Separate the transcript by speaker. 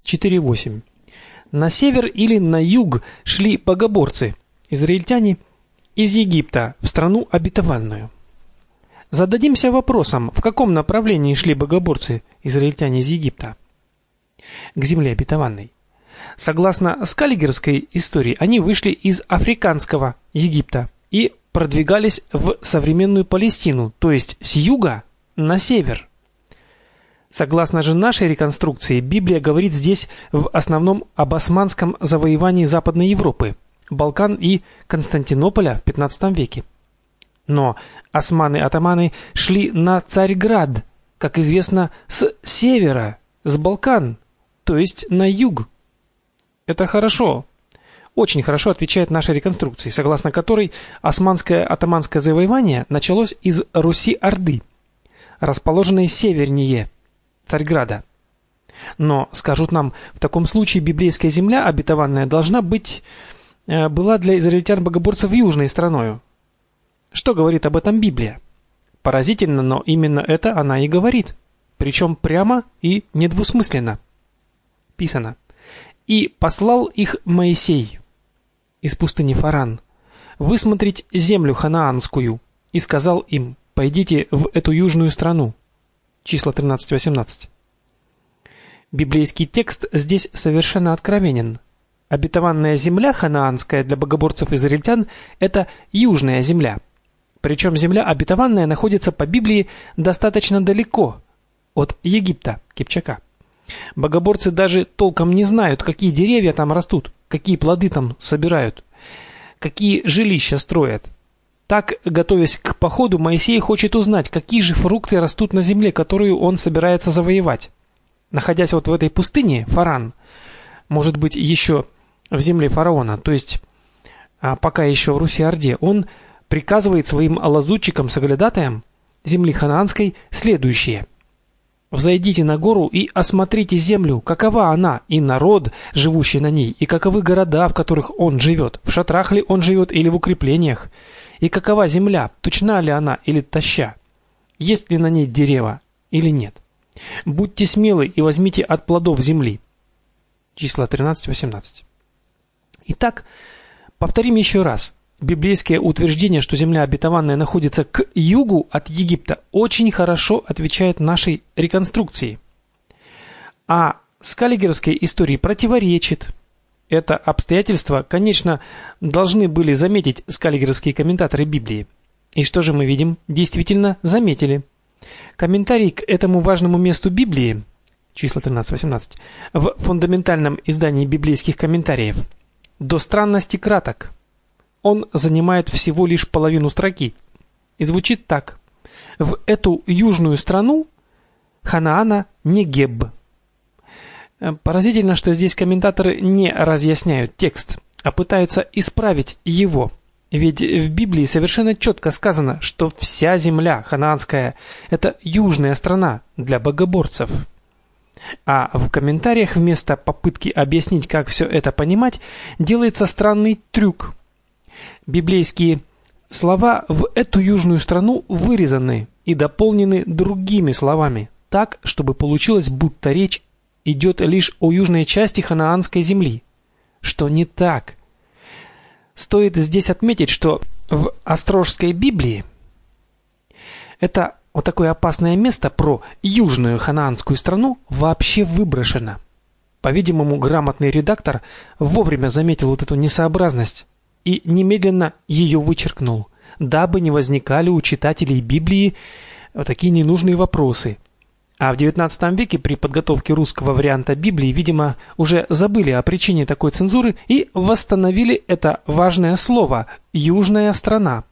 Speaker 1: 4:8. На север или на юг шли богоборцы, израильтяне, из Египта в страну обетованную. Зададимся вопросом, в каком направлении шли богоборцы, израильтяне из Египта? К земле обетованной. Согласно скаллигерской истории, они вышли из африканского Египта и продвигались в современную Палестину, то есть с юга на север. Согласно же нашей реконструкции, Библия говорит здесь в основном об османском завоевании Западной Европы, Балкан и Константинополя в 15 веке. Но османы-атаманы шли на Царьград, как известно, с севера, с Балкан, то есть на юг. Это хорошо, очень хорошо отвечает нашей реконструкции, согласно которой османское атаманское завоевание началось из Руси-Орды, расположенной севернее Царьграда. Но, скажут нам, в таком случае библейская земля обетованная была для израильтян-богоборцев южной страною. Что говорит об этом Библия? Поразительно, но именно это она и говорит, причем прямо и недвусмысленно. Писано: «И послал их Моисей из пустыни Фаран высмотреть землю ханаанскую, и сказал им: пойдите в эту южную страну». Числа 13:18. Библейский текст здесь совершенно откровенен. Обетованная земля ханаанская для богоборцев-израильтян – это южная земля. Причем земля обетованная находится по Библии достаточно далеко от Египта, Кипчака. Богоборцы даже толком не знают, какие деревья там растут, какие плоды там собирают, какие жилища строят. Так, готовясь к походу, Моисей хочет узнать, какие же фрукты растут на земле, которую он собирается завоевать. Находясь вот в этой пустыне, Фаран, может быть, еще в земле фараона, то есть пока еще в Руси-Орде, он приказывает своим лазутчикам-соглядатаям земли ханаанской следующее: «Взойдите на гору и осмотрите землю, какова она, и народ, живущий на ней, и каковы города, в которых он живет, в шатрах ли он живет или в укреплениях, и какова земля, тучна ли она или тоща, есть ли на ней дерева или нет. Будьте смелы и возьмите от плодов земли». Числа 13:18. Итак, повторим еще раз. Библейское утверждение, что земля обетованная находится к югу от Египта, очень хорошо отвечает нашей реконструкции. А скаллигеровской истории противоречит. Это обстоятельство, конечно, должны были заметить скаллигеровские комментаторы Библии. И что же мы видим? Действительно заметили. Комментарий к этому важному месту Библии, числа 13:18, в фундаментальном издании библейских комментариев до странности краток. Он занимает всего лишь половину строки и звучит так: в эту южную страну Ханаана Негеб. Поразительно, что здесь комментаторы не разъясняют текст, а пытаются исправить его. Ведь в Библии совершенно четко сказано, что вся земля ханаанская – это южная страна для богоборцев. А в комментариях вместо попытки объяснить, как все это понимать, делается странный трюк. Библейские слова в эту южную страну вырезаны и дополнены другими словами, так, чтобы получилось, будто речь идет лишь о южной части ханаанской земли, что не так. Стоит здесь отметить, что в Острожской Библии это вот такое опасное место про южную ханаанскую страну вообще выброшено. По-видимому, грамотный редактор вовремя заметил вот эту несообразность и немедленно ее вычеркнул, дабы не возникали у читателей Библии вот такие ненужные вопросы. А в XIX веке при подготовке русского варианта Библии, видимо, уже забыли о причине такой цензуры и восстановили это важное слово «южная страна».